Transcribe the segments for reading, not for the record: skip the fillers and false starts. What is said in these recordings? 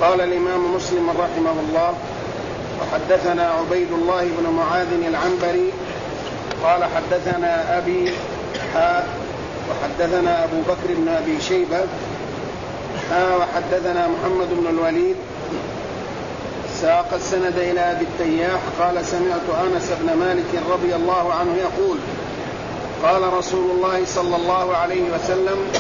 قال الإمام مسلم رحمه الله: وحدثنا عبيد الله بن معاذ العنبري قال حدثنا أبي وحدثنا أبو بكر بن أبي شيبة وحدثنا محمد بن الوليد ساق السند إلى أبي التياح قال: سمعت أنس بن مالك رضي الله عنه يقول: قال رسول الله صلى الله عليه وسلم: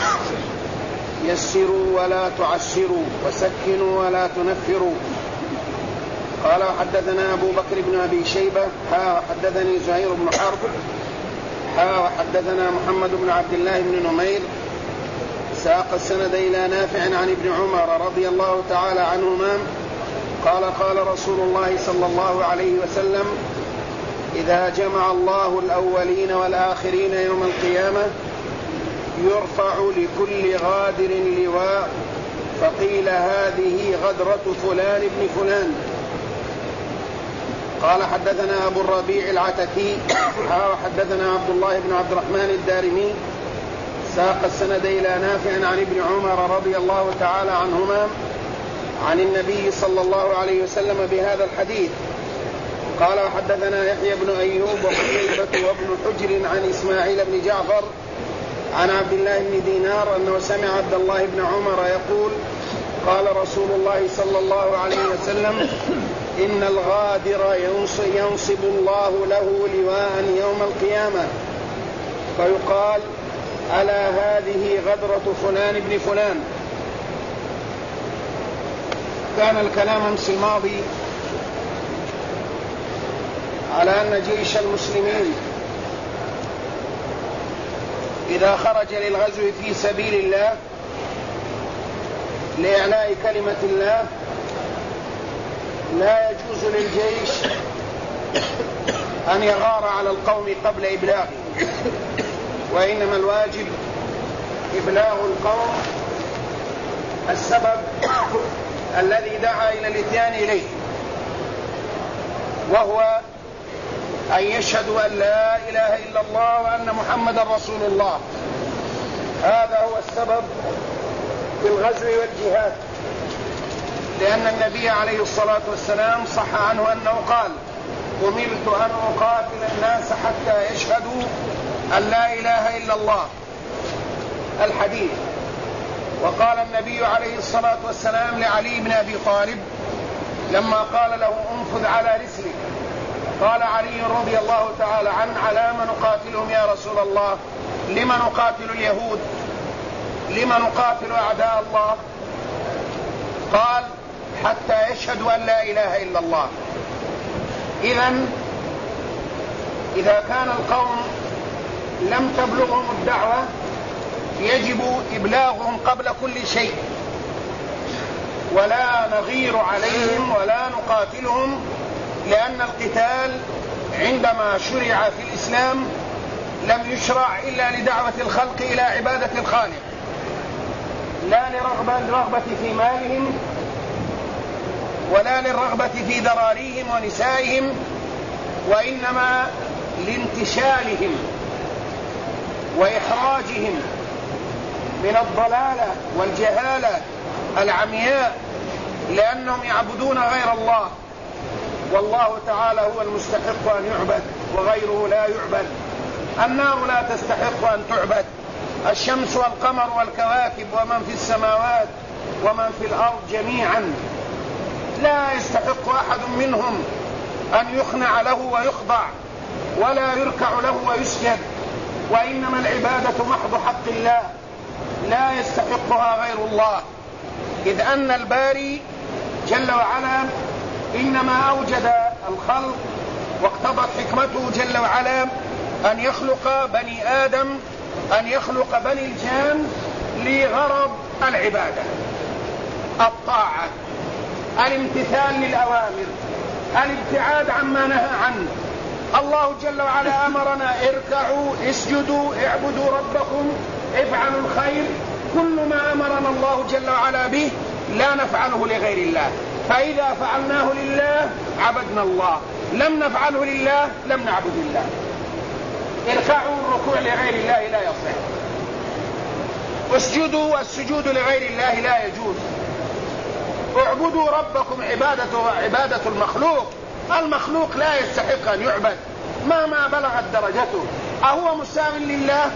يسروا ولا تعسروا وسكنوا ولا تنفروا. قال: وحدثنا أبو بكر بن أبي شيبة وحدثني زهير بن حرب وحدثنا محمد بن عبد الله بن نمير ساق السند إلى نافع عن ابن عمر رضي الله تعالى عنهما قال: قال رسول الله صلى الله عليه وسلم: إذا جمع الله الأولين والآخرين يوم القيامة يرفع لكل غادر لواء، فقيل: هذه غدرة فلان ابن فلان. قال: حدثنا أبو الربيع العتكي وحدثنا عبد الله بن عبد الرحمن الدارمي ساق السند إلى نافع عن ابن عمر رضي الله تعالى عنهما عن النبي صلى الله عليه وسلم بهذا الحديث. قال: وحدثنا يحيى بن أيوب وقتيبة وابن حجر عن إسماعيل بن جعفر عن عبد الله بن دينار أنه سمع عبد الله بن عمر يقول: قال رسول الله صلى الله عليه وسلم: إن الغادر ينصب الله له لواء يوم القيامة فيقال: ألا هذه غدرة فلان ابن فلان. كان الكلام أمس الماضي على أن جيش المسلمين إذا خرج للغزو في سبيل الله لإعلاء كلمة الله لا يجوز للجيش أن يغار على القوم قبل إبلاغه، وإنما الواجب إبلاغ القوم السبب الذي دعا إلى الإتيان إليه، وهو أن يشهدوا أن لا إله إلا الله وأن محمدا رسول الله. هذا هو السبب في الغزو والجهاد، لأن النبي عليه الصلاة والسلام صح عنه أنه قال: أمرت أن أقاتل الناس حتى يشهدوا أن لا إله إلا الله، الحديث. وقال النبي عليه الصلاة والسلام لعلي بن أبي طالب لما قال له: انفذ على رسلك، قال علي رضي الله تعالى عنه: على من نقاتلهم يا رسول الله؟ لما نقاتل اليهود؟ لما نقاتل أعداء الله؟ قال: حتى يشهدوا أن لا إله إلا الله. إذا كان القوم لم تبلغهم الدعوة يجب إبلاغهم قبل كل شيء، ولا نغير عليهم ولا نقاتلهم، لأن القتال عندما شرع في الإسلام لم يشرع إلا لدعوة الخلق إلى عبادة الخالق، لا لرغبة في مالهم ولا للرغبة في ذراريهم ونسائهم، وإنما لانتشالهم وإخراجهم من الضلالة والجهالة العمياء، لأنهم يعبدون غير الله، والله تعالى هو المستحق أن يعبد وغيره لا يعبد. النار لا تستحق أن تعبد، الشمس والقمر والكواكب ومن في السماوات ومن في الأرض جميعا لا يستحق أحد منهم أن يخنع له ويخضع ولا يركع له ويسجد، وإنما العبادة محض حق الله لا يستحقها غير الله، إذ أن الباري جل وعلا إنما أوجد الخلق واقتضت حكمته جل وعلا أن يخلق بني آدم، أن يخلق بني الجان لغرض العبادة، الطاعة، الامتثال للأوامر، الابتعاد عما نهى عنه. الله جل وعلا أمرنا: اركعوا، اسجدوا، اعبدوا ربكم، افعلوا الخير. كل ما أمرنا الله جل وعلا به لا نفعله لغير الله، فإذا فعلناه لله عبدنا الله، لم نفعله لله لم نعبد الله. اركعوا، الركوع لغير الله لا يصح. اسجدوا، والسجود لغير الله لا يجوز. اعبدوا ربكم عبادة المخلوق. المخلوق لا يستحق أن يعبد مهما بلغت درجته. أهو مساو لله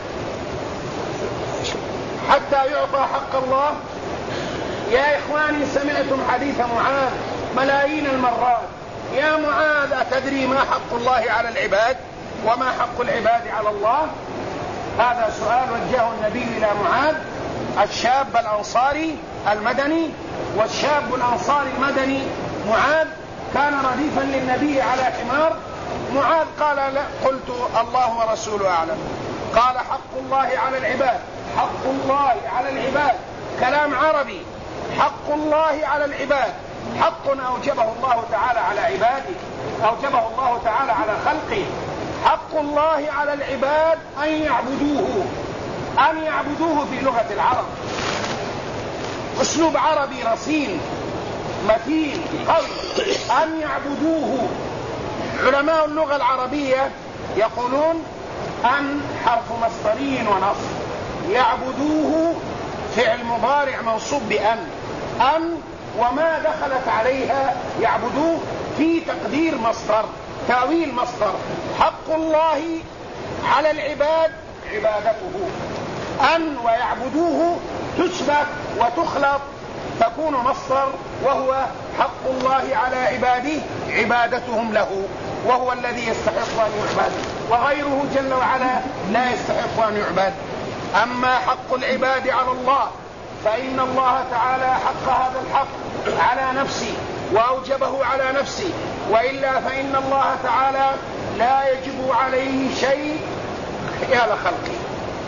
حتى يعطى حق الله؟ يا إخواني، سمعتم حديث معاذ ملايين المرات. يا معاذ، أتدري ما حق الله على العباد وما حق العباد على الله؟ هذا سؤال وجهه النبي إلى معاذ، الشاب الأنصاري المدني. والشاب الأنصاري المدني معاذ كان رديفا للنبي على حمار. معاذ قال لا. قلت الله ورسوله أعلم. قال حق الله على العباد، حق الله على العباد، كلام عربي. حق الله على العباد حق أوجبه الله تعالى على عباده، أوجبه الله تعالى على خلقه. حق الله على العباد أن يعبدوه، أن يعبدوه في لغة العرب. أسلوب عربي رصين متين قوي، أن يعبدوه. علماء اللغة العربية يقولون أن حرف مصدري ونصب، يعبدوه فعل مضارع منصوب بأن، أن وما دخلت عليها يعبدوه في تقدير مصدر، تأويل مصدر. حق الله على العباد عبادته. أن ويعبدوه تشبك وتخلط تكون مصدر، وهو حق الله على عباده عبادتهم له، وهو الذي يستحق أن يعبد، وغيره جل وعلا لا يستحق أن يعبد. أما حق العباد على الله فإن الله تعالى حق هذا الحق على نفسه وأوجبه على نفسه، وإلا فإن الله تعالى لا يجب عليه شيء خيال خلقه،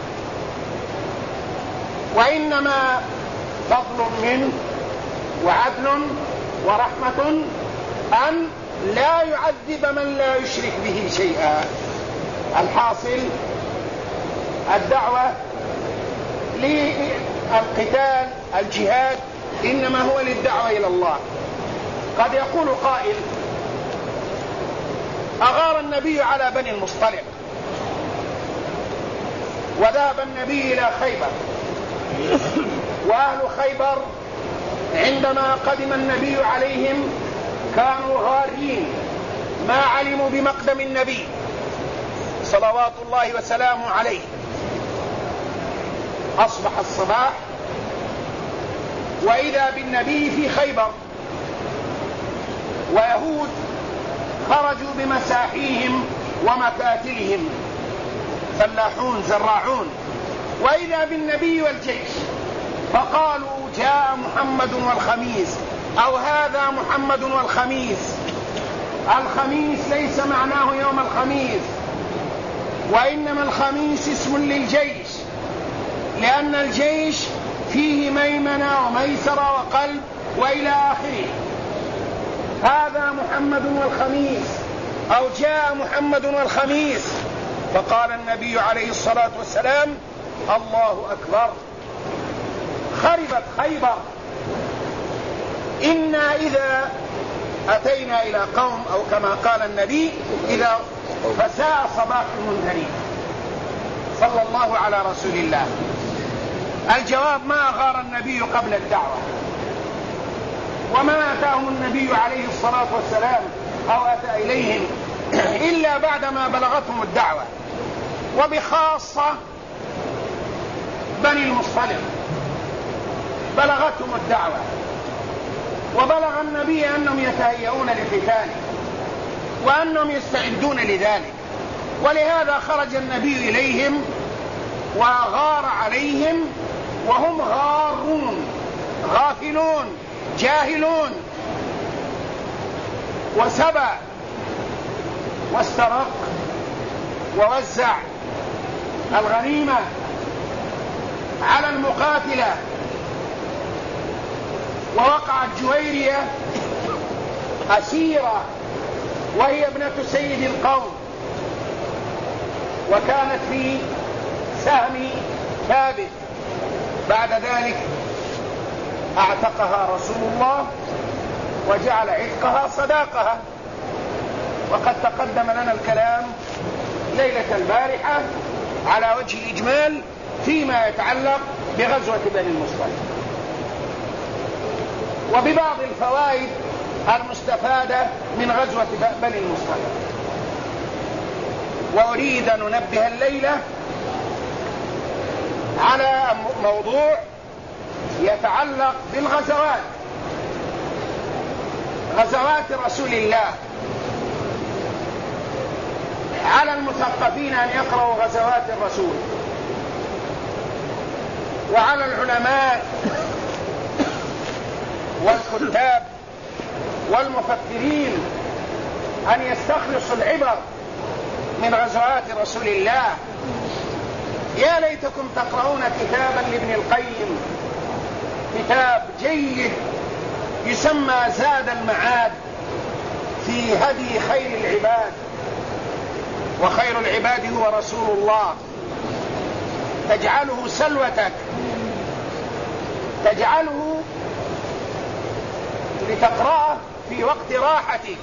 وإنما فضل منه وعدل ورحمة أن لا يعذب من لا يشرك به شيئا. الحاصل الدعوة للقتال الجهاد إنما هو للدعوة إلى الله. قد يقول قائل أغار النبي على بني المصطلق وذهب النبي إلى خيبر، وأهل خيبر عندما قدم النبي عليهم كانوا غارين، ما علموا بمقدم النبي صلوات الله وسلامه عليه. أصبح الصباح وإذا بالنبي في خيبر، ويهود خرجوا بمساحيهم ومكاتلهم، فلاحون زراعون، وإذا بالنبي والجيش، فقالوا جاء محمد والخميس، أو هذا محمد والخميس. الخميس ليس معناه يوم الخميس، وإنما الخميس اسم للجيش، لأن الجيش فيه ميمنة وميسرة وقلب وإلى آخره. هذا محمد والخميس، أو جاء محمد والخميس. فقال النبي عليه الصلاة والسلام الله أكبر، خربت خيبر. إنا إذا أتينا إلى قوم، أو كما قال النبي إذا فساء صباح المنذرين صلى الله على رسول الله. الجواب ما أغار النبي قبل الدعوة، وما أتاهم النبي عليه الصلاة والسلام أو أتى إليهم إلا بعدما بلغتهم الدعوة، وبخاصة بني المصطلق بلغتهم الدعوة، وبلغ النبي أنهم يتهيئون لقتاله وأنهم يستعدون لذلك، ولهذا خرج النبي إليهم وغار عليهم وهم غارون غافلون جاهلون، وسبى واسترق ووزع الغنيمة على المقاتلة. ووقعت جويرية أسيرة وهي ابنة سيد القوم، وكانت في سهم ثابت. بعد ذلك اعتقها رسول الله وجعل عتقها صداقها، وقد تقدم لنا الكلام ليلة البارحة على وجه الإجمال فيما يتعلق بغزوة بني المصطلق. وببعض الفوائد المستفادة من غزوة بني المصطلق. وأريد أن ننبه الليلة على موضوع يتعلق بالغزوات، غزوات رسول الله. على المثقفين أن يقرأوا غزوات الرسول، وعلى العلماء والكتاب والمفكرين أن يستخلصوا العبر من غزوات رسول الله. يا ليتكم تقرؤون كتابا لابن القيم، كتاب جيد يسمى زاد المعاد في هدي خير العباد، وخير العباد هو رسول الله. تجعله سلوتك، تجعله لتقرأه في وقت راحتك.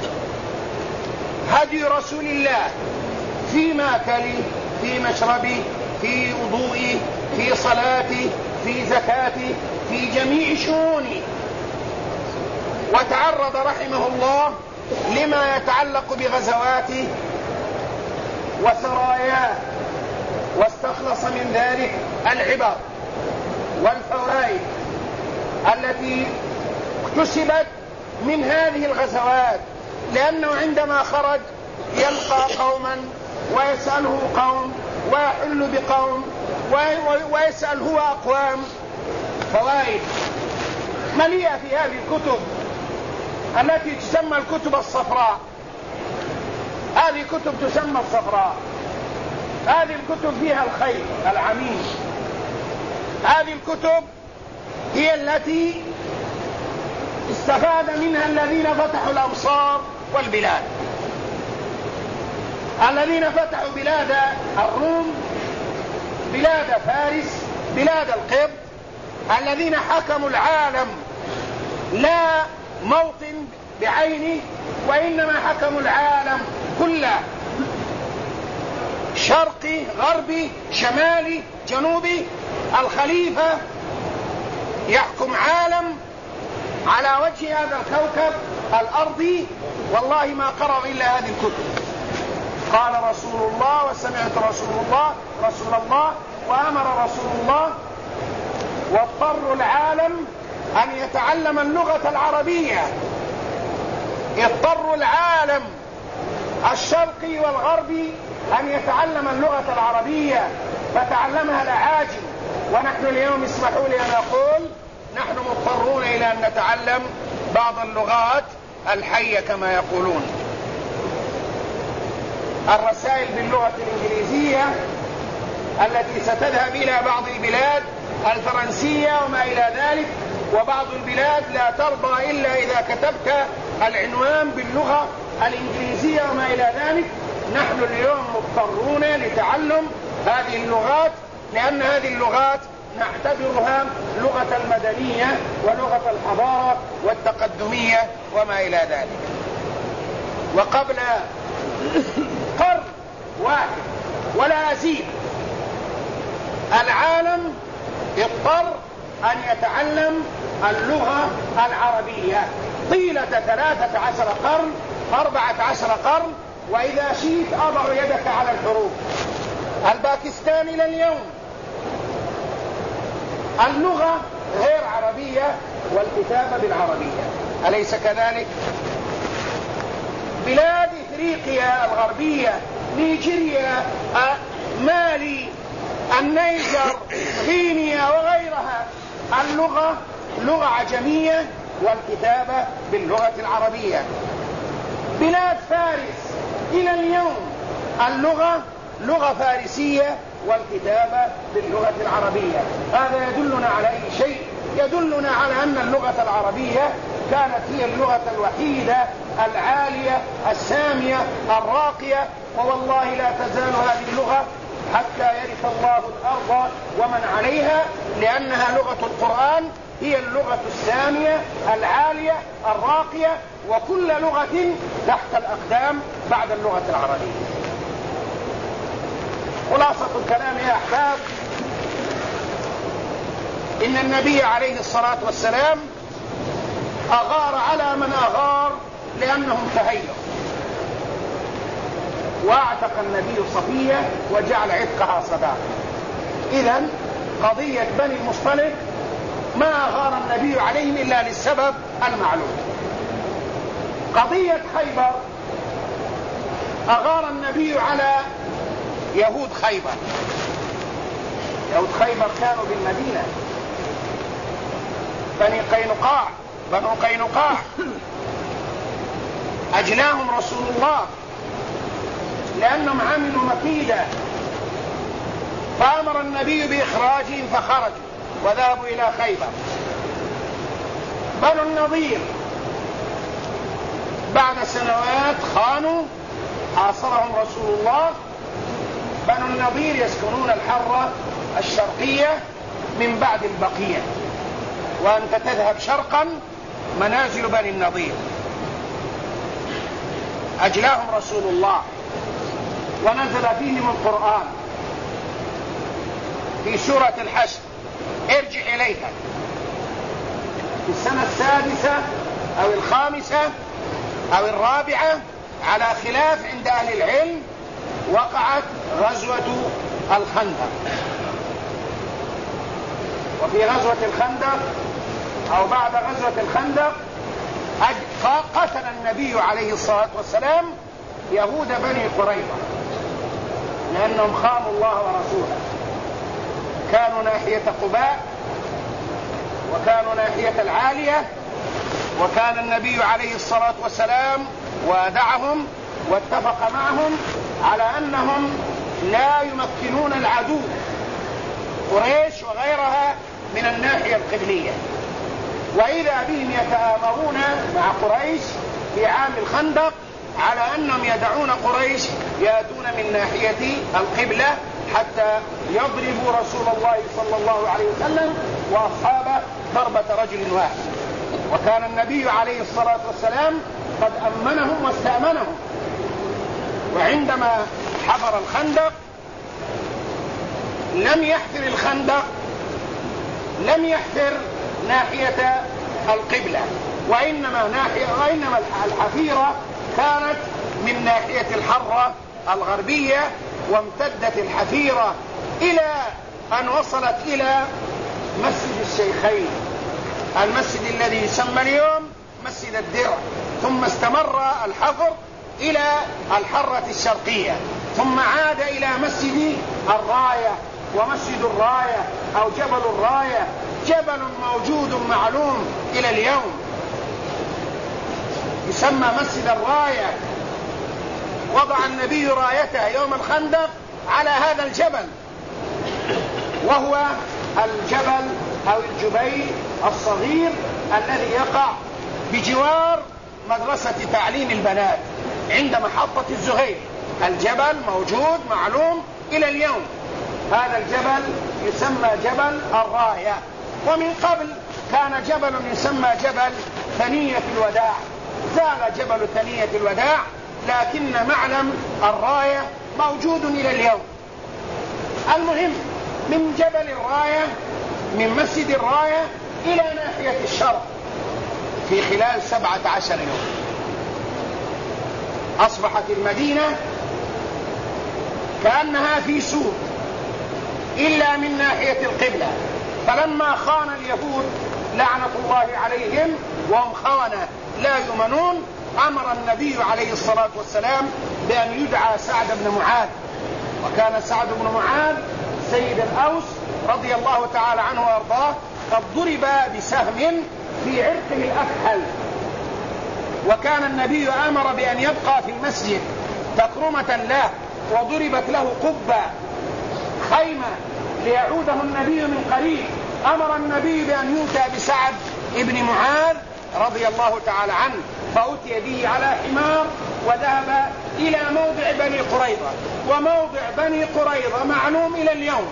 هدي رسول الله في ماكلي، في مشربي، في وضوئي، في صلاتي، في زكاتي، في جميع شؤوني. وتعرض رحمه الله لما يتعلق بغزواته وسراياه، واستخلص من ذلك العبر والفوائد التي اكتسبت من هذه الغزوات. لأنه عندما خرج يلقى قوما ويسأله قوم ويحل بقوم ويسأل هو أقوام. فوائد مليئة في هذه الكتب التي تسمى الكتب الصفراء. هذه كتب تسمى الصفراء، هذه الكتب فيها الخير العميم. هذه الكتب هي التي استفاد منها الذين فتحوا الأمصار والبلاد، الذين فتحوا بلاد الروم، بلاد فارس، بلاد القبط، الذين حكموا العالم لا موطن بعينه، وإنما حكموا العالم كله، شرقي غربي شمالي جنوبي. الخليفة يحكم عالم على وجه هذا الكوكب الأرضي. والله ما قرأوا إلا هذه الكتب. قال رسول الله وسمعت رسول الله وأمر رسول الله. واضطر العالم أن يتعلم اللغة العربية، اضطر العالم الشرقي والغربي أن يتعلم اللغة العربية، فتعلمها الأعاجم. ونحن اليوم اسمحوا لي أن أقول نحن مضطرون إلى أن نتعلم بعض اللغات الحية كما يقولون. الرسائل باللغة الإنجليزية التي ستذهب إلى بعض البلاد، الفرنسية وما إلى ذلك، وبعض البلاد لا ترضى إلا إذا كتبت العنوان باللغة الإنجليزية وما إلى ذلك. نحن اليوم مضطرون لتعلم هذه اللغات، لأن هذه اللغات نعتبرها لغة المدنية ولغة الحضارة والتقدمية وما إلى ذلك. وقبل قرن واحد ولا أزيد العالم اضطر أن يتعلم اللغة العربية طيلة 13 قرن 14 قرن. وإذا شئت أضع يدك على الحروف. الباكستان إلى اليوم اللغة غير عربية والكتابة بالعربية، أليس كذلك؟ بلاد إفريقيا الغربية، نيجيريا، مالي، النيجر، غينيا وغيرها، اللغة لغة عجمية والكتابة باللغة العربية. بلاد فارس إلى اليوم اللغة لغة فارسية والكتابة باللغة العربية. هذا يدلنا على أي شيء؟ يدلنا على أن اللغة العربية كانت هي اللغة الوحيدة العالية السامية الراقية. ووالله لا تزال هذه اللغة حتى يرث الله الأرض ومن عليها، لأنها لغة القرآن، هي اللغة السامية العالية الراقية، وكل لغة تحت الأقدام بعد اللغة العربية. خلاصة الكلام يا أحباب، إن النبي عليه الصلاة والسلام أغار على من أغار لأنهم تهيئوا، واعتق النبي صفية وجعل عتقها صداقة. إذن قضية بني المصطلق ما أغار النبي عليهم إلا للسبب المعلوم. قضية خيبر أغار النبي على يهود خيبر. يهود خيبر كانوا بالمدينة، بنو قينقاع أجلاهم رسول الله لأنهم عملوا مكيدة، فأمر النبي بإخراجهم فخرجوا وذهبوا إلى خيبر. بنو النضير بعد سنوات خانوا، حاصرهم رسول الله. بنو النضير يسكنون الحرة الشرقية من بعد البقية، وأنت تذهب شرقا منازل بني النضير. أجلاهم رسول الله ونزل فيهم القرآن في سورة الحشر: ارجع إليها. في السنة السادسة أو الخامسة أو الرابعة على خلاف عند أهل العلم وقعت غزوة الخندق. وفي غزوة الخندق أو بعد غزوة الخندق قتل النبي عليه الصلاة والسلام يهود بني قريظة لأنهم خانوا الله ورسوله. كانوا ناحية قباء وكانوا ناحية العالية، وكان النبي عليه الصلاة والسلام وادعهم واتفق معهم على أنهم لا يمكنون العدو قريش وغيرها من الناحية القبلية، وإذا بهم يتآمرون مع قريش في عام الخندق على أنهم يدعون قريش يأتون من ناحية القبلة حتى يضربوا رسول الله صلى الله عليه وسلم وأصحابه ضربة رجل واحد. وكان النبي عليه الصلاة والسلام قد أمنهم واستأمنهم. وعندما حفر الخندق لم يحفر الخندق لم يحفر ناحية القبلة، وإنما الحفيرة كانت من ناحية الحرة الغربية، وامتدت الحفيرة إلى أن وصلت إلى مسجد الشيخين، المسجد الذي يسمى اليوم مسجد الدرع، ثم استمر الحفر إلى الحرة الشرقية، ثم عاد إلى مسجد الراية. ومسجد الراية أو جبل الراية جبل موجود معلوم إلى اليوم يسمى مسجد الراية. وضع النبي رايته يوم الخندق على هذا الجبل، وهو الجبل أو الجبيل الصغير الذي يقع بجوار مدرسة تعليم البنات عند محطة الزهير. الجبل موجود معلوم إلى اليوم. هذا الجبل يسمى جبل الراية. ومن قبل كان جبل يسمى جبل ثنية الوداع، زال جبل ثنية الوداع، لكن معلم الراية موجود إلى اليوم. المهم من جبل الراية، من مسجد الراية إلى ناحية الشرق في خلال 17 يوم أصبحت المدينة كأنها في سور إلا من ناحية القبلة. فلما خان اليهود لعنة الله عليهم وهم خونة لا يؤمنون، أمر النبي عليه الصلاة والسلام بأن يدعى سعد بن معاذ. وكان سعد بن معاذ سيد الأوس رضي الله تعالى عنه وأرضاه قد ضرب بسهم في عرقه الأكحل، وكان النبي أمر بأن يبقى في المسجد تكرمة له، وضربت له قبة خيمة ليعوده النبي من قريب. أمر النبي بأن يؤتى بسعد ابن معاذ رضي الله تعالى عنه، فأتي به على حمار وذهب إلى موضع بني قريظة. وموضع بني قريظة معلوم إلى اليوم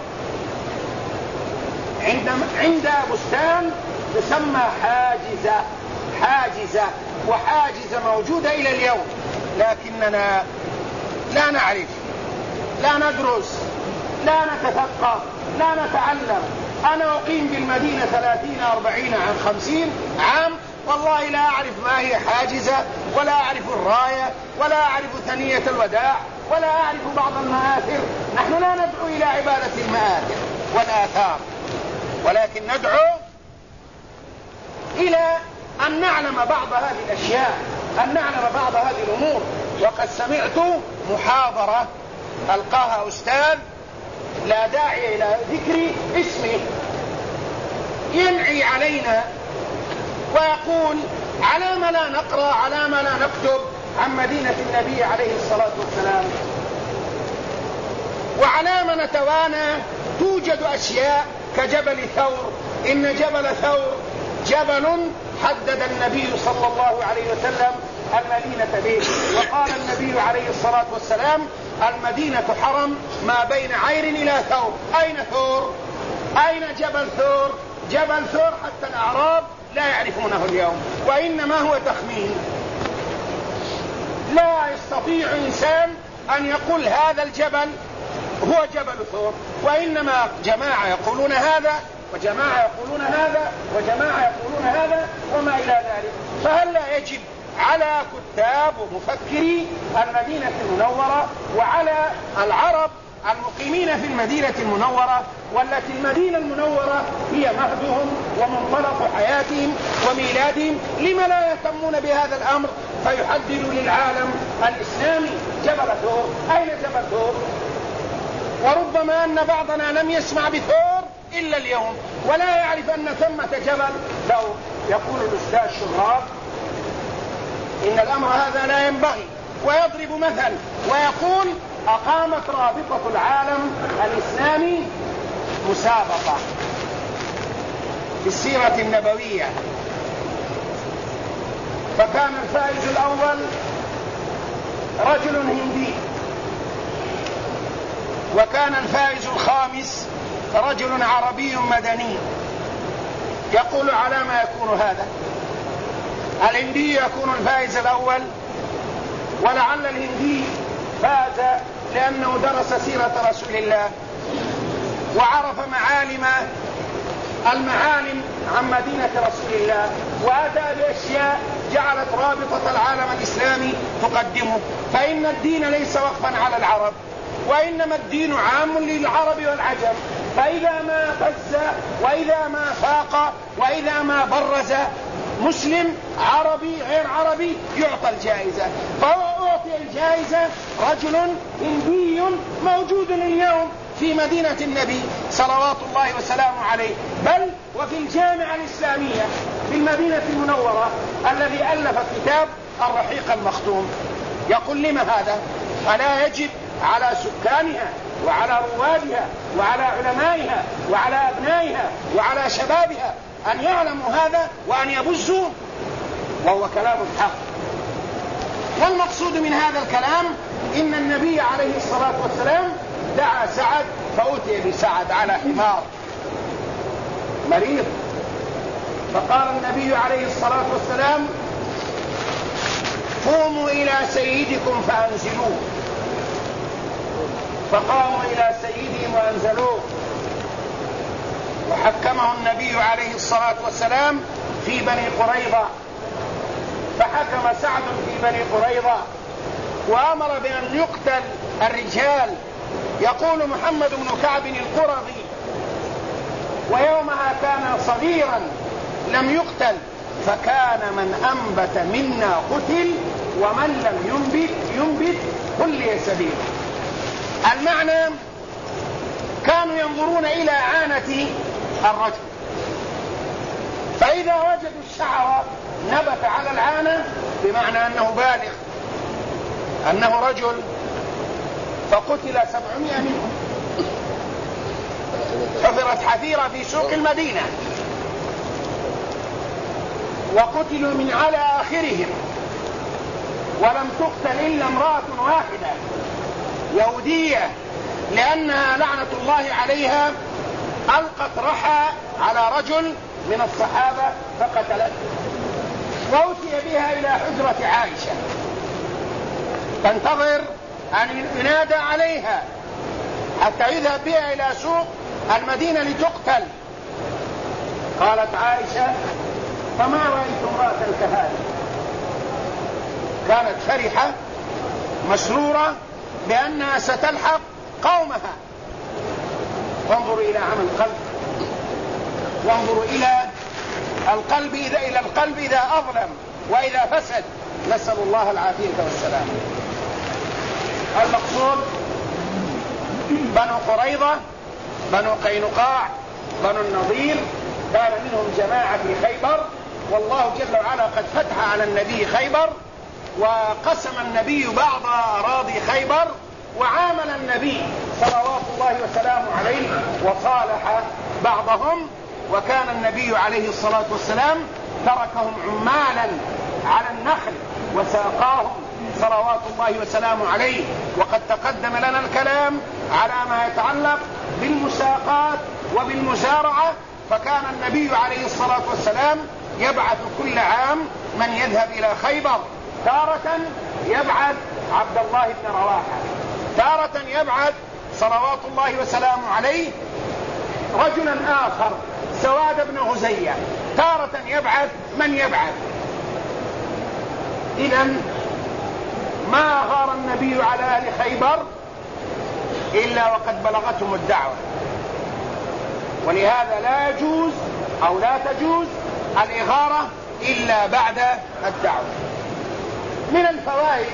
عند بستان تسمى حاجزة، وحاجزة موجودة إلى اليوم، لكننا لا نعرف، لا ندرس، لا نتثقف، لا نتعلم. أنا أقيم بالمدينة 30 40 عام 50 عام، والله والله لا أعرف ما هي حاجزة، ولا أعرف الراية، ولا أعرف ثنية الوداع، ولا أعرف بعض المآثر. نحن لا ندعو إلى عبادة المآثر والآثار، ولكن ندعو إلى أن نعلم بعض هذه الأشياء، أن نعلم بعض هذه الأمور. وقد سمعت محاضرة ألقاها أستاذ لا داعي إلى ذكر اسمه ينعي علينا ويقول على ما لا نقرأ، على ما لا نكتب عن مدينة النبي عليه الصلاة والسلام، وعلى ما نتوانى توجد أشياء كجبل ثور. إن جبل ثور جبل حدد النبي صلى الله عليه وسلم المدينة به، وقال النبي عليه الصلاة والسلام المدينة حرم ما بين عير إلى ثور. أين ثور؟ أين جبل ثور؟ جبل ثور حتى الأعراب لا يعرفونه اليوم، وإنما هو تخمين. لا يستطيع إنسان أن يقول هذا الجبل هو جبل ثور، وإنما جماعة يقولون هذا، وجماعة يقولون هذا، وجماعة يقولون هذا، وما إلى ذلك. فهل لا يجب على كتاب ومفكري المدينة المنورة وعلى العرب المقيمين في المدينة المنورة، والتي المدينة المنورة هي مهدهم ومنطلق حياتهم وميلادهم، لما لا يهتمون بهذا الأمر فيحددوا للعالم الإسلامي جبل ثور؟ أين جبل ثور؟ وربما أن بعضنا لم يسمع بثور إلا اليوم، ولا يعرف أن ثمة جبل ثور. يقول الأستاذ شراب إن الأمر هذا لا ينبغي، ويضرب مثل ويقول أقامت رابطة العالم الإسلامي مسابقة في السيرة النبوية، فكان الفائز الأول رجل هندي، وكان الفائز الخامس رجل عربي مدني. يقول على ما يكون هذا؟ الهندي يكون الفائز الأول، ولعل الهندي فاز لأنه درس سيرة رسول الله وعرف المعالم عن مدينة رسول الله، وأتى بأشياء جعلت رابطة العالم الإسلامي تقدمه. فإن الدين ليس وقفا على العرب، وإنما الدين عام للعرب والعجم. فإذا ما فز، وإذا ما فاق، وإذا ما برز مسلم عربي غير عربي يعطى الجائزة. فهو أعطي الجائزة رجل هندي موجود اليوم في مدينة النبي صلوات الله وسلامه عليه، بل وفي الجامعة الإسلامية في المدينة المنورة، الذي ألف كتاب الرحيق المختوم. يقول لما هذا؟ ألا يجب على سكانها وعلى روادها وعلى علمائها وعلى أبنائها وعلى شبابها أن يعلموا هذا وأن يبزوا؟ وهو كلام الحق. والمقصود من هذا الكلام إن النبي عليه الصلاة والسلام دعا سعد فأتي بسعد على حمار مريض، فقال النبي عليه الصلاة والسلام قوموا إلى سيدكم فأنزلوه. فقاموا إلى سيدهم وأنزلوه، وحكمه النبي عليه الصلاة والسلام في بني قريظة، فحكم سعد في بني قريظة وأمر بأن يقتل الرجال. يقول محمد بن كعب القرظي ويومها كان صغيرا لم يقتل، فكان من أنبت منا قتل ومن لم ينبت خلي سبيله. المعنى كانوا ينظرون إلى عانة الرجل، فإذا وجدوا الشعر نبت على العانة بمعنى أنه بالغ، أنه رجل، فقتل 700 منهم. حفرت حفيرة في سوق المدينة وقتلوا من على آخرهم، ولم تقتل إلا امرأة واحدة يهودية، لأنها لعنة الله عليها ألقت رحى على رجل من الصحابة فقتلته، وأتي بها إلى حجرة عائشة تنتظر أن ينادى عليها حتى يذهب بها إلى سوق المدينة لتقتل. قالت عائشة فما رأيت امرأة كانت فرحة مسرورة بأنها ستلحق قومها. وانظروا إلى عمل القلب، وانظروا إلى القلب إذا أظلم وإذا فسد، نسأل الله العافية والسلام. المقصود بنو قريظة، بنو قينقاع، بنو النضير، كان منهم جماعة في خيبر، والله جل وعلا قد فتح على النبي خيبر، وقسم النبي بعض أراضي خيبر، وعامل النبي صلوات الله وسلامه عليه وصالح بعضهم، وكان النبي عليه الصلاة والسلام تركهم عمالا على النخل وساقاهم صلوات الله وسلامه عليه. وقد تقدم لنا الكلام على ما يتعلق بالمساقات وبالمزارعة، فكان النبي عليه الصلاة والسلام يبعث كل عام من يذهب إلى خيبر، تارة يبعث عبد الله بن رواحة، تارة يبعث صلوات الله وسلامه عليه رجلا آخر سواد بن غزية، تارة يبعث من يبعث. إذن ما غار النبي على أهل خيبر إلا وقد بلغتهم الدعوة، ولهذا لا يجوز أو لا تجوز الإغارة إلا بعد الدعوة. من الفوائد،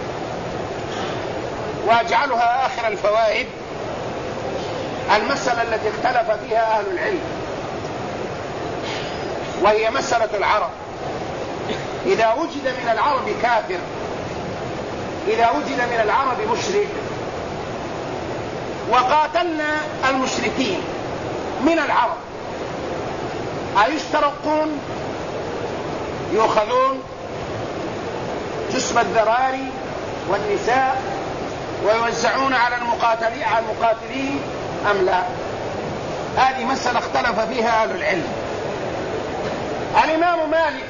وأجعلها آخر الفوائد، المسألة التي اختلف فيها أهل العلم، وهي مسألة العرب. إذا وجد من العرب كافر، إذا وجد من العرب مشرك، وقاتلنا المشركين من العرب، أيشترقون؟ يؤخذون جسم الذراري والنساء ويوزعون على المقاتلين أم لا؟ هذه مسألة اختلف فيها أهل العلم. الإمام مالك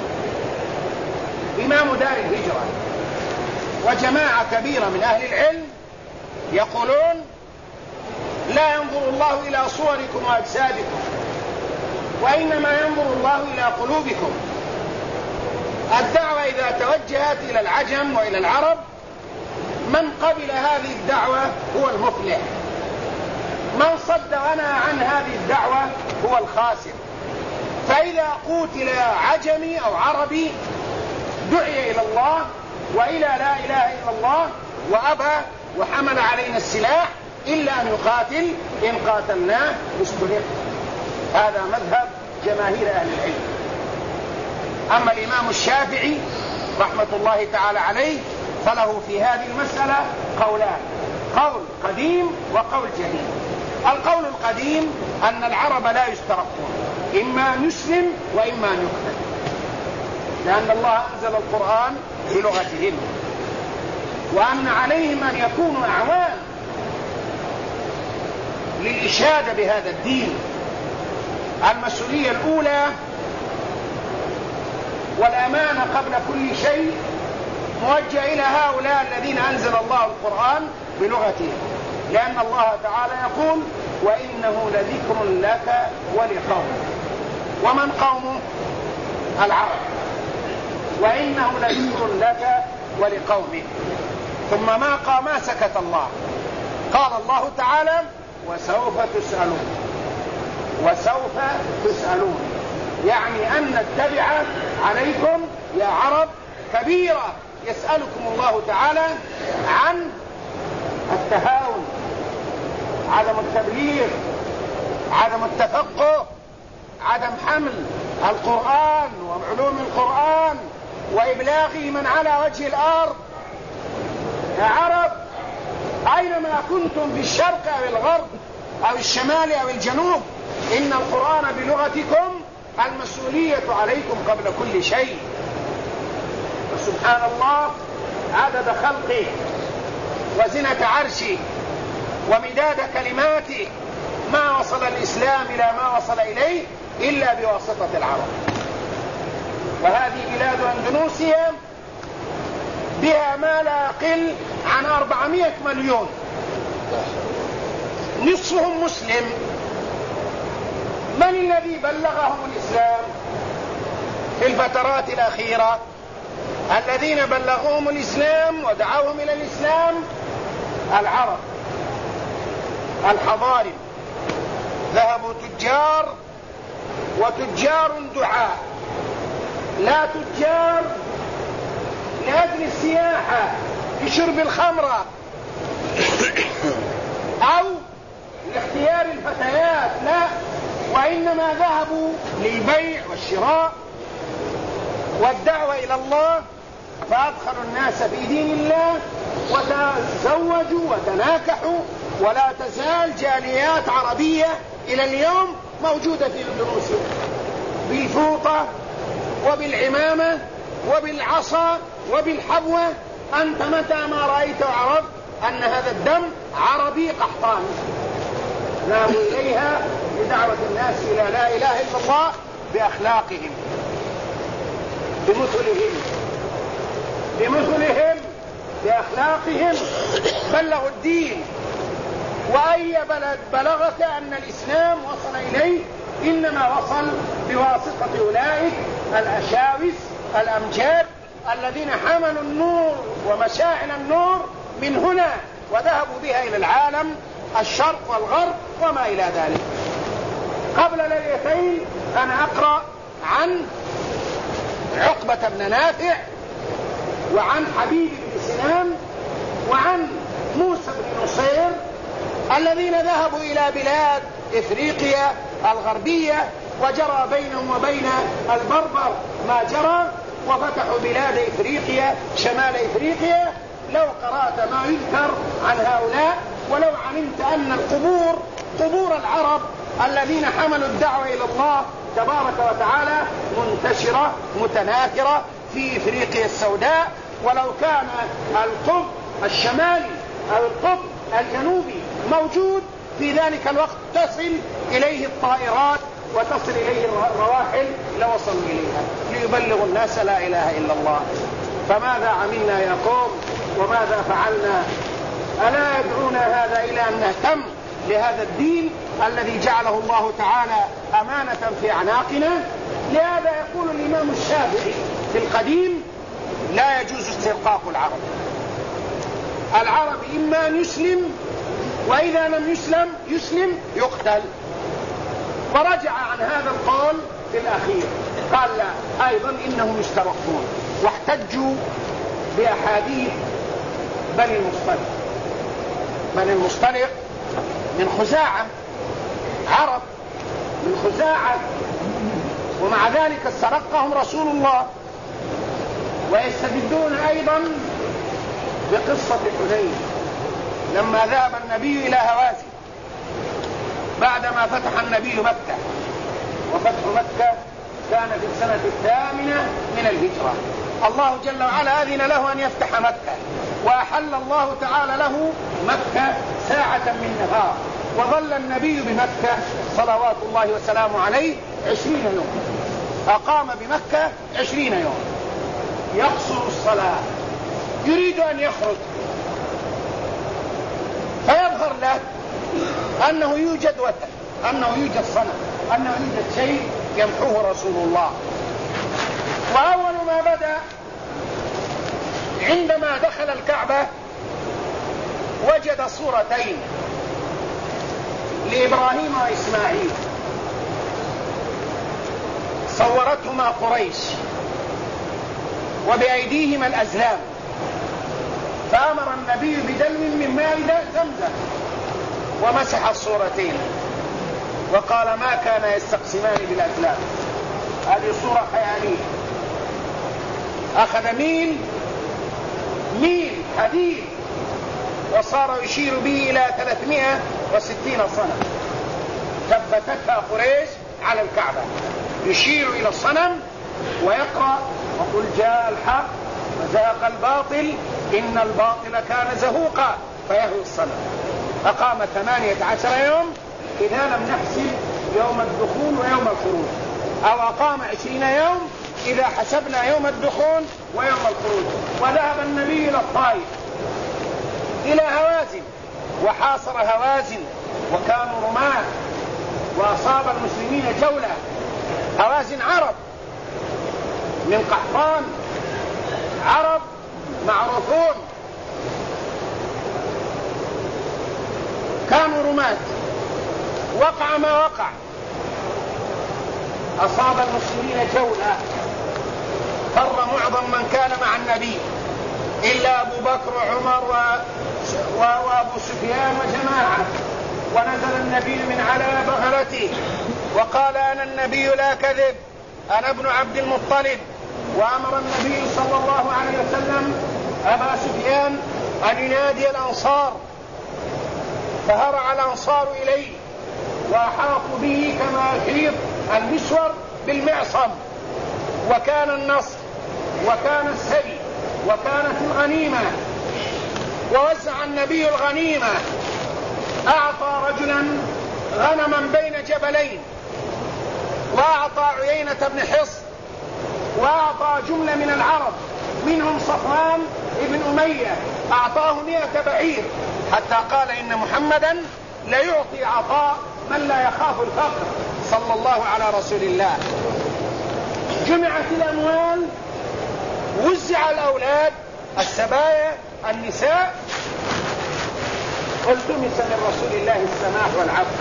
إمام دار الهجرة وجماعة كبيرة من أهل العلم يقولون لا ينظر الله إلى صوركم وأجسادكم، وإنما ينظر الله إلى قلوبكم. الدعوة إذا توجهت إلى العجم وإلى العرب، من قبل هذه الدعوة هو المفلح، من صد ونهى عن هذه الدعوة هو الخاسر. فإذا قوتل عجمي أو عربي دعي إلى الله وإلى لا إله إلا الله وأبى وحمل علينا السلاح إلا أن يقاتل، إن قاتلناه استهق. هذا مذهب جماهير أهل العلم. أما الإمام الشافعي رحمة الله تعالى عليه فله في هذه المسألة قولان، قول قديم وقول جديد. القول القديم أن العرب لا يسترقون، إما أن يسلم وإما أن يقتل، لأن الله أنزل القرآن بلغتهم، وأن عليهم أن يكونوا أعوان للإشادة بهذا الدين. المسؤولية الأولى والأمانة قبل كل شيء موجهة إلى هؤلاء الذين أنزل الله القرآن بلغتهم، لأن الله تعالى يقول وإنه لذكر لك ولقومك. ومن قومه؟ العرب. وإنه لذكر لك ولقومك. ثم ما سكت الله، قال الله تعالى وسوف تسألون، وسوف تسألون، يعني أن نتبع عليكم يا عرب كبيرة يسألكم الله تعالى عن التهاون، عدم التبليغ، عدم التفقه، عدم حمل القرآن وعلوم القرآن وإبلاغه من على وجه الأرض. يا عرب أينما كنتم في الشرق أو الغرب أو الشمال أو الجنوب، إن القرآن بلغتكم، المسؤولية عليكم قبل كل شيء. وسبحان الله عدد خلقه وزنة عرشه ومداد كلماته، ما وصل الإسلام إلى ما وصل إليه إلا بواسطة العرب. وهذه بلاد أندونيسيا بها ما لا يقل عن 400 مليون، نصفهم مسلم. من الذي بلغهم الإسلام في الفترات الأخيرة؟ الذين بلغوهم الإسلام ودعوهم إلى الإسلام العرب الحضارم، ذهبوا تجار، وتجار دعاة، لا تجار لأجل السياحة لشرب الخمرة أو لاختيار الفتيات، لا، وإنما ذهبوا للبيع والشراء والدعوة إلى الله، فأدخلوا الناس في دين الله وتزوجوا وتناكحوا. ولا تزال جاليات عربية إلى اليوم موجودة في أندونيسيا بالفوطة وبالعمامة وبالعصا وبالحبوة. أنت متى ما رأيت وعرفت أن هذا الدم عربي قحطاني، ذهبوا إليها لدعوة الناس إلى لا إله إلا الله بأخلاقهم بمثلهم بأخلاقهم بلغوا الدين. وأي بلد بلغك أن الإسلام وصل إليه إنما وصل بواسطة أولئك الأشاوس الأمجاد الذين حملوا النور ومشاعل النور من هنا وذهبوا بها إلى العالم الشرق والغرب وما إلى ذلك. قبل ليلتين أنا أقرأ عن عقبة بن نافع وعن حبيب بن سنان وعن موسى بن نصير الذين ذهبوا إلى بلاد إفريقيا الغربية وجرى بينهم وبين البربر ما جرى، وفتحوا بلاد إفريقيا شمال إفريقيا. لو قرأت ما يذكر عن هؤلاء ولو علمت أن قبور العرب الذين حملوا الدعوة إلى الله تبارك وتعالى منتشرة متناثرة في إفريقيا السوداء، ولو كان القطب الشمالي أو القطب الجنوبي موجود في ذلك الوقت تصل إليه الطائرات وتصل إليه الرواحل لوصلوا إليها ليبلغوا الناس لا إله إلا الله. فماذا عملنا يا قوم وماذا فعلنا؟ ألا يدعونا هذا إلى أن نهتم لهذا الدين الذي جعله الله تعالى أمانة في أعناقنا؟ لهذا يقول الإمام الشافعي في القديم: لا يجوز استرقاق العرب إما أن يسلم، وإذا لم يسلم يقتل. ورجع عن هذا القول في الأخير، قال لا، أيضا إنهم يسترقون، واحتجوا بأحاديث بني المصطلق من خزاعة، عرب من خزاعة، ومع ذلك استرقهم رسول الله. ويستدلون أيضا بقصة حنين لما ذهب النبي إلى هوازن بعدما فتح النبي مكة، وفتح مكة كان في السنة 8 من الهجرة. الله جل وعلا أذن له أن يفتح مكة، وأحل الله تعالى له مكة ساعة من نهار، وظل النبي بمكة صلوات الله وسلامه عليه 20 يوم، أقام بمكة 20 يوم يقصر الصلاة، يريد أن يخرج، فيظهر له أنه يوجد وثن، أنه يوجد صنم، أنه يوجد شيء يمحوه رسول الله. وأول ما بدأ عندما دخل الكعبة وجد صورتين لإبراهيم وإسماعيل صورتهما قريش وبأيديهما الأزلام، فأمر النبي بدلو من ماء زمزم ومسح الصورتين وقال: ما كان يستقسمان بالأزلام. هذه صورة خيالية. أخذ ميل حديد وصار يشير به إلى 360 صنم ثبتتها قريش على الكعبة، يشير إلى الصنم ويقرأ: وقل جاء الحق وزهق الباطل إن الباطل كان زهوقا، فيهوي الصنم. أقام 18 يوم إذا لم نحسب يوم الدخول ويوم الخروج، أو أقام 20 يوم إذا حسبنا يوم الدخول ويوم الخروج. وذهب النبي إلى الطائف إلى هوازن وحاصر هوازن، وكانوا رماة، وأصاب المسلمين جولة. هوازن عرب من قحطان عرب معروفون كانوا رماة. وقع ما وقع، أصاب المسلمين جولة، فر معظم من كان مع النبي إلا أبو بكر وعمر وأبو سفيان وجماعة. ونزل النبي من على بغلته وقال أنا النبي لا كذب، أنا ابن عبد المطلب. وأمر النبي صلى الله عليه وسلم أبا سفيان أن ينادي الأنصار، فهرع الأنصار إليه وأحاطوا به كما يحيط المسور بالمعصم. وكان النصر وكان السبي وكانت الغنيمة، ووزع النبي الغنيمة، أعطى رجلا غنما بين جبلين، وأعطى عيينة بن حصن، وأعطى جملة من العرب منهم صفوان ابن أمية، أعطاه 100 بعير، حتى قال إن محمدا ليعطي عطاء من لا يخاف الفقر صلى الله على رسول الله. جمعت الأموال، وزع الأولاد، السبايا، النساء، التمس من رسول الله السماح والعفو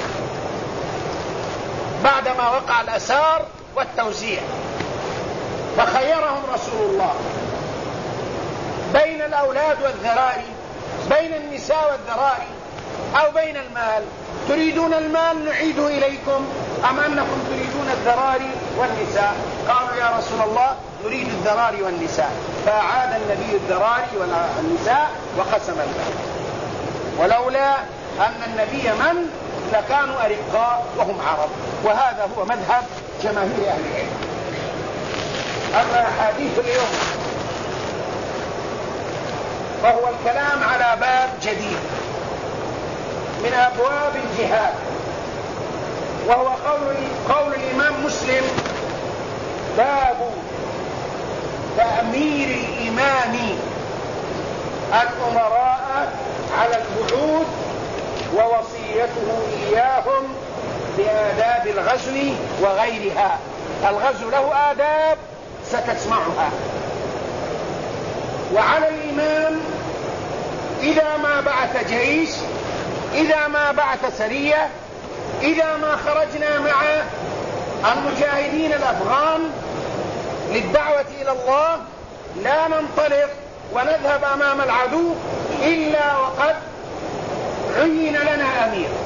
بعدما وقع الأسار والتوزيع. فخيرهم رسول الله بين الأولاد والذراري، بين النساء والذراري، أو بين المال. تريدون المال نعيده إليكم أم أنكم تريدون الذراري والنساء؟ قالوا يا رسول الله نريد الذراري والنساء، فأعاد النبي الذراري والنساء وقسم المال. ولولا أن النبي من لكانوا أرقاء وهم عرب، وهذا هو مذهب جماهير أهل العلم. أما حديث اليوم فهو الكلام على باب جديد من أبواب الجهاد، وهو قول الإمام مسلم: باب تأمير الإمام الأمراء على البعوث ووصيته إياهم بآداب الغزو وغيرها. الغزو له آداب ستسمعها. وعلى الإمام إذا ما بعث جيش، إذا ما بعث سرية، إذا ما خرجنا مع المجاهدين الأفغان للدعوة إلى الله، لا ننطلق ونذهب أمام العدو إلا وقد عين لنا أمير.